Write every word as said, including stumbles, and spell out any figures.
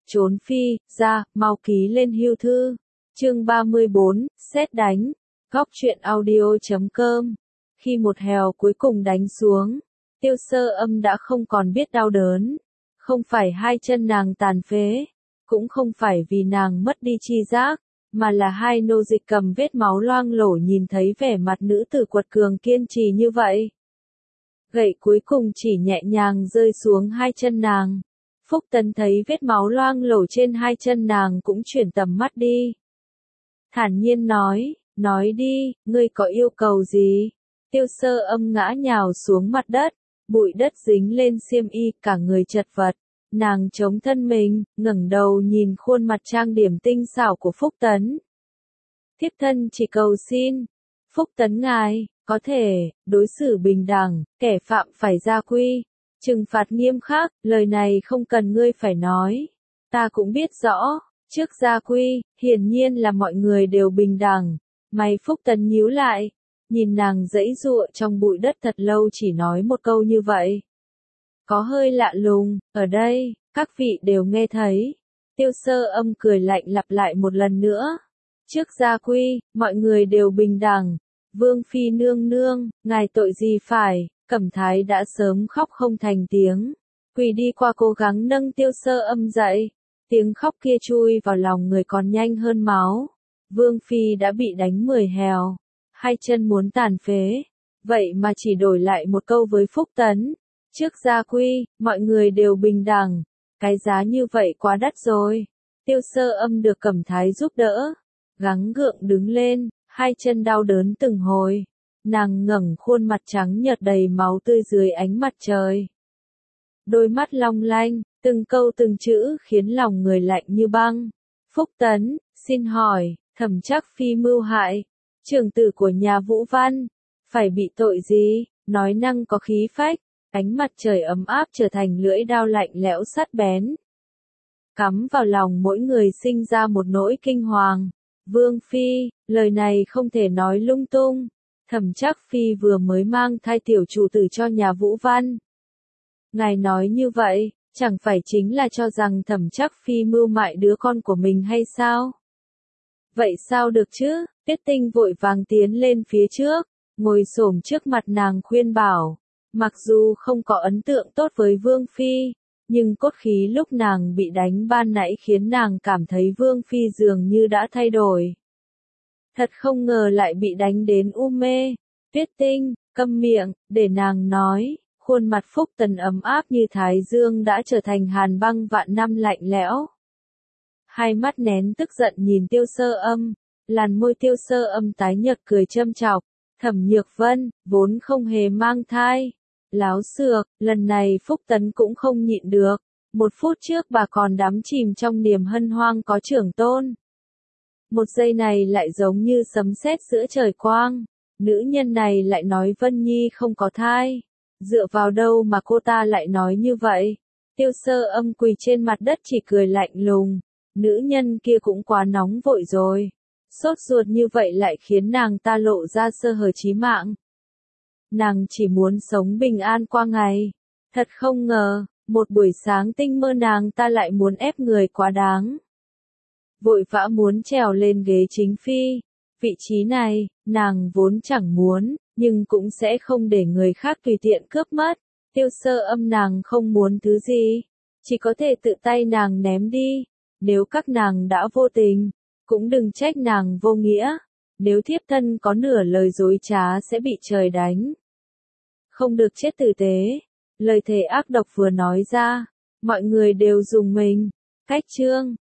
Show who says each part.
Speaker 1: trốn phi, ra, mau ký lên hưu thư. Chương ba mươi bốn, sét đánh. Góc truyện audio chấm com. Khi một hèo cuối cùng đánh xuống, Tiêu Sơ Âm đã không còn biết đau đớn. Không phải hai chân nàng tàn phế, cũng không phải vì nàng mất đi chi giác, mà là hai nô dịch cầm vết máu loang lổ nhìn thấy vẻ mặt nữ tử quật cường kiên trì như vậy. Gậy cuối cùng chỉ nhẹ nhàng rơi xuống hai chân nàng. Phúc Tấn thấy vết máu loang lổ trên hai chân nàng cũng chuyển tầm mắt đi. Thản nhiên nói, nói đi, ngươi có yêu cầu gì? Tiêu Sơ Âm ngã nhào xuống mặt đất, bụi đất dính lên xiêm y, cả người chật vật. Nàng chống thân mình, ngẩng đầu nhìn khuôn mặt trang điểm tinh xảo của Phúc Tấn. Thiếp thân chỉ cầu xin, Phúc Tấn ngài, có thể, đối xử bình đẳng, kẻ phạm phải gia quy, trừng phạt nghiêm khắc, lời này không cần ngươi phải nói. Ta cũng biết rõ, trước gia quy, hiển nhiên là mọi người đều bình đẳng. Mày Phúc Tấn nhíu lại, nhìn nàng giãy giụa trong bụi đất thật lâu chỉ nói một câu như vậy. Có hơi lạ lùng, ở đây, các vị đều nghe thấy. Tiêu Sơ Âm cười lạnh lặp lại một lần nữa. Trước gia quy, mọi người đều bình đẳng. Vương phi nương nương, ngài tội gì phải? Cẩm Thái đã sớm khóc không thành tiếng, quỳ đi qua cố gắng nâng Tiêu Sơ Âm dậy. Tiếng khóc kia chui vào lòng người còn nhanh hơn máu. Vương phi đã bị đánh mười hèo, hai chân muốn tàn phế, vậy mà chỉ đổi lại một câu với Phúc Tấn. Trước gia quy, mọi người đều bình đẳng. Cái giá như vậy quá đắt rồi. Tiêu Sơ Âm được Cẩm Thái giúp đỡ, gắng gượng đứng lên, hai chân đau đớn từng hồi. Nàng ngẩng khuôn mặt trắng nhợt đầy máu tươi dưới ánh mặt trời. Đôi mắt long lanh, từng câu từng chữ khiến lòng người lạnh như băng. Phúc Tấn, xin hỏi, Thẩm Trác Phi mưu hại trưởng tử của nhà Vũ Văn, phải bị tội gì? Nói năng có khí phách, ánh mặt trời ấm áp trở thành lưỡi dao lạnh lẽo sắc bén, cắm vào lòng mỗi người sinh ra một nỗi kinh hoàng. Vương phi, lời này không thể nói lung tung. Thẩm Trác Phi vừa mới mang thai tiểu chủ tử cho nhà Vũ Văn. Ngài nói như vậy, chẳng phải chính là cho rằng Thẩm Trác Phi mưu mại đứa con của mình hay sao? Vậy sao được chứ? Tiết Tinh vội vàng tiến lên phía trước, ngồi xổm trước mặt nàng khuyên bảo. Mặc dù không có ấn tượng tốt với Vương phi, nhưng cốt khí lúc nàng bị đánh ban nãy khiến nàng cảm thấy Vương phi dường như đã thay đổi. Thật không ngờ lại bị đánh đến u mê. Tiết Tinh, câm miệng, để nàng nói. Khuôn mặt Phúc Tấn ấm áp như thái dương đã trở thành hàn băng vạn năm lạnh lẽo. Hai mắt nén tức giận nhìn Tiêu Sơ Âm, làn môi Tiêu Sơ Âm tái nhợt cười châm chọc. Thẩm Nhược Vân, vốn không hề mang thai. Láo xược, lần này Phúc Tấn cũng không nhịn được. Một phút trước bà còn đắm chìm trong niềm hân hoan có trưởng tôn. Một giây này lại giống như sấm sét giữa trời quang. Nữ nhân này lại nói Vân Nhi không có thai. Dựa vào đâu mà cô ta lại nói như vậy? Tiêu Sơ Âm quỳ trên mặt đất chỉ cười lạnh lùng. Nữ nhân kia cũng quá nóng vội rồi. Sốt ruột như vậy lại khiến nàng ta lộ ra sơ hở chí mạng. Nàng chỉ muốn sống bình an qua ngày. Thật không ngờ, một buổi sáng tinh mơ nàng ta lại muốn ép người quá đáng. Vội vã muốn trèo lên ghế chính phi. Vị trí này, nàng vốn chẳng muốn, nhưng cũng sẽ không để người khác tùy tiện cướp mất. Tiêu Sơ Âm nàng không muốn thứ gì, chỉ có thể tự tay nàng ném đi. Nếu các nàng đã vô tình, cũng đừng trách nàng vô nghĩa. Nếu thiếp thân có nửa lời dối trá sẽ bị trời đánh. Không được chết tử tế. Lời thề ác độc vừa nói ra, mọi người đều rùng mình. Cách chương